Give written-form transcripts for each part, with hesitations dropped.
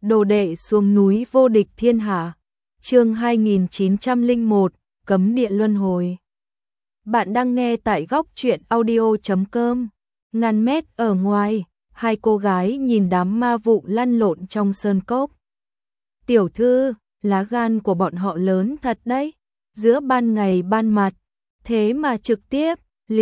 Đồ đệ xuống núi vô địch thiên hạ. Chương 2901, Cấm địa luân hồi. Bạn đang nghe tại góc truyện audio.com. Ngàn mét ở ngoài, hai cô gái nhìn đám ma vụ lăn lộn trong sơn cốc. Tiểu thư, lá gan của bọn họ lớn thật đấy. Giữa ban ngày ban mặt, thế mà trực tiếp,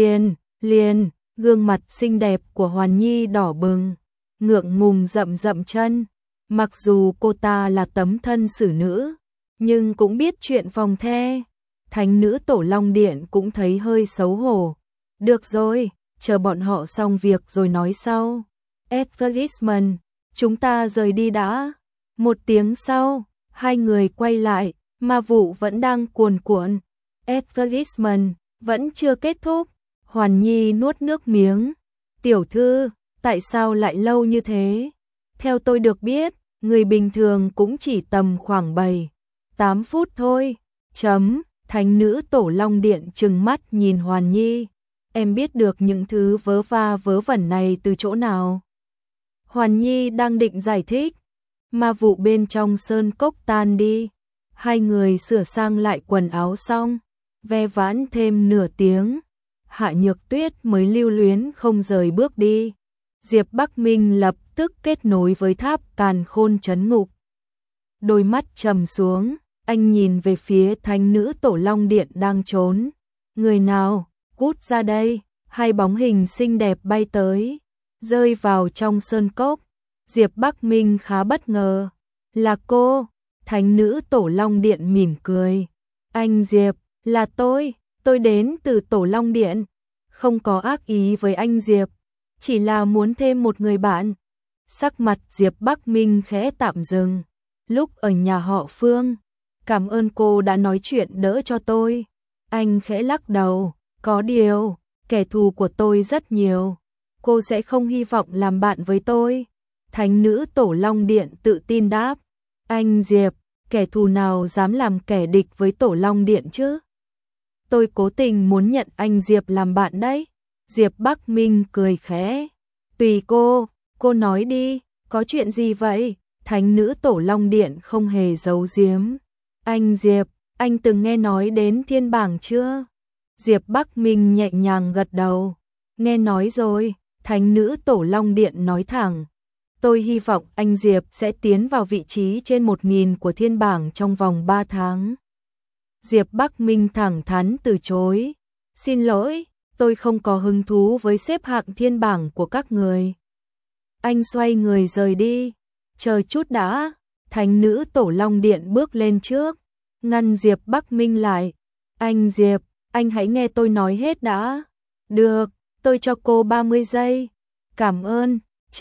liền, gương mặt xinh đẹp của Hoàn Nhi đỏ bừng, ngượng ngùng dậm chân. Mặc dù cô ta là tấm thân xử nữ, nhưng cũng biết chuyện phòng the. Thánh nữ Tổ Long Điện cũng thấy hơi xấu hổ. Được rồi, chờ bọn họ xong việc rồi nói sau. Advertisement, chúng ta rời đi đã. Một tiếng sau, hai người quay lại, ma vụ vẫn đang cuồn cuộn. Advertisement vẫn chưa kết thúc. Hoàn Nhi nuốt nước miếng. Tiểu thư, tại sao lại lâu như thế? Theo tôi được biết, người bình thường cũng chỉ tầm khoảng 7-8 phút thôi. Thánh nữ Tổ Long Điện trừng mắt nhìn Hoàn Nhi. Em biết được những thứ vớ va vớ vẩn này từ chỗ nào? Hoàn Nhi đang định giải thích. Ma vụ bên trong sơn cốc tan đi. Hai người sửa sang lại quần áo xong, ve vãn thêm nửa tiếng. Hạ Nhược Tuyết mới lưu luyến không rời bước đi. Diệp Bắc Minh lập tức kết nối với tháp Càn Khôn trấn ngục. Đôi mắt trầm xuống, anh nhìn về phía thánh nữ Tổ Long Điện đang trốn. Người nào, cút ra đây. Hai bóng hình xinh đẹp bay tới, rơi vào trong sơn cốc. Diệp Bắc Minh khá bất ngờ. Là cô? Thánh nữ Tổ Long Điện mỉm cười. Anh Diệp, là tôi đến từ Tổ Long Điện. Không có ác ý với anh Diệp, chỉ là muốn thêm một người bạn. Sắc mặt Diệp Bắc Minh khẽ tạm dừng. Lúc ở nhà họ Phương, cảm ơn cô đã nói chuyện đỡ cho tôi. Anh khẽ lắc đầu. Có điều, kẻ thù của tôi rất nhiều. Cô sẽ không hy vọng làm bạn với tôi. Thánh nữ Tổ Long Điện tự tin đáp. Anh Diệp, kẻ thù nào dám làm kẻ địch với Tổ Long Điện chứ? Tôi cố tình muốn nhận anh Diệp làm bạn đấy. Diệp Bắc Minh cười khẽ. Tùy cô nói đi, có chuyện gì vậy? Thánh nữ Tổ Long Điện không hề giấu giếm. Anh Diệp, anh từng nghe nói đến thiên bảng chưa? Diệp Bắc Minh nhẹ nhàng gật đầu. Nghe nói rồi. Thánh nữ Tổ Long Điện nói thẳng. Tôi hy vọng anh Diệp sẽ tiến vào vị trí trên 1000 của thiên bảng trong vòng 3 tháng. Diệp Bắc Minh thẳng thắn từ chối. Xin lỗi, tôi không có hứng thú với xếp hạng thiên bảng của các người. Anh xoay người rời đi. Chờ chút đã. Thánh nữ Tổ Long Điện bước lên trước, ngăn Diệp Bắc Minh lại. Anh Diệp, anh hãy nghe tôi nói hết đã. Được, tôi cho cô 30 giây. Cảm ơn.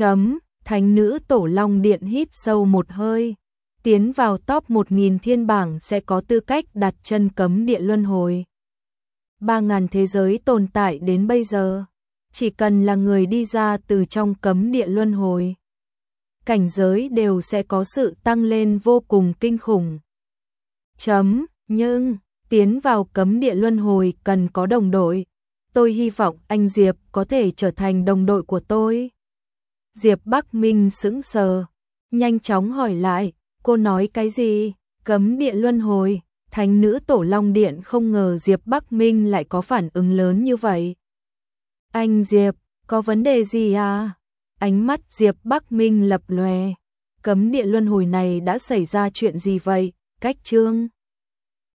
Thánh nữ Tổ Long Điện hít sâu một hơi. Tiến vào top 1000 thiên bảng sẽ có tư cách đặt chân cấm địa luân hồi. 3000 thế giới tồn tại đến bây giờ, chỉ cần là người đi ra từ trong cấm địa luân hồi, cảnh giới đều sẽ có sự tăng lên vô cùng kinh khủng. Nhưng, tiến vào cấm địa luân hồi cần có đồng đội. Tôi hy vọng anh Diệp có thể trở thành đồng đội của tôi. Diệp Bắc Minh sững sờ, nhanh chóng hỏi lại, cô nói cái gì? Cấm địa luân hồi? Thánh nữ Tổ Long Điện không ngờ Diệp Bắc Minh lại có phản ứng lớn như vậy. Anh Diệp, có vấn đề gì à? Ánh mắt Diệp Bắc Minh lập lòe. Cấm địa luân hồi này đã xảy ra chuyện gì vậy? Cách chương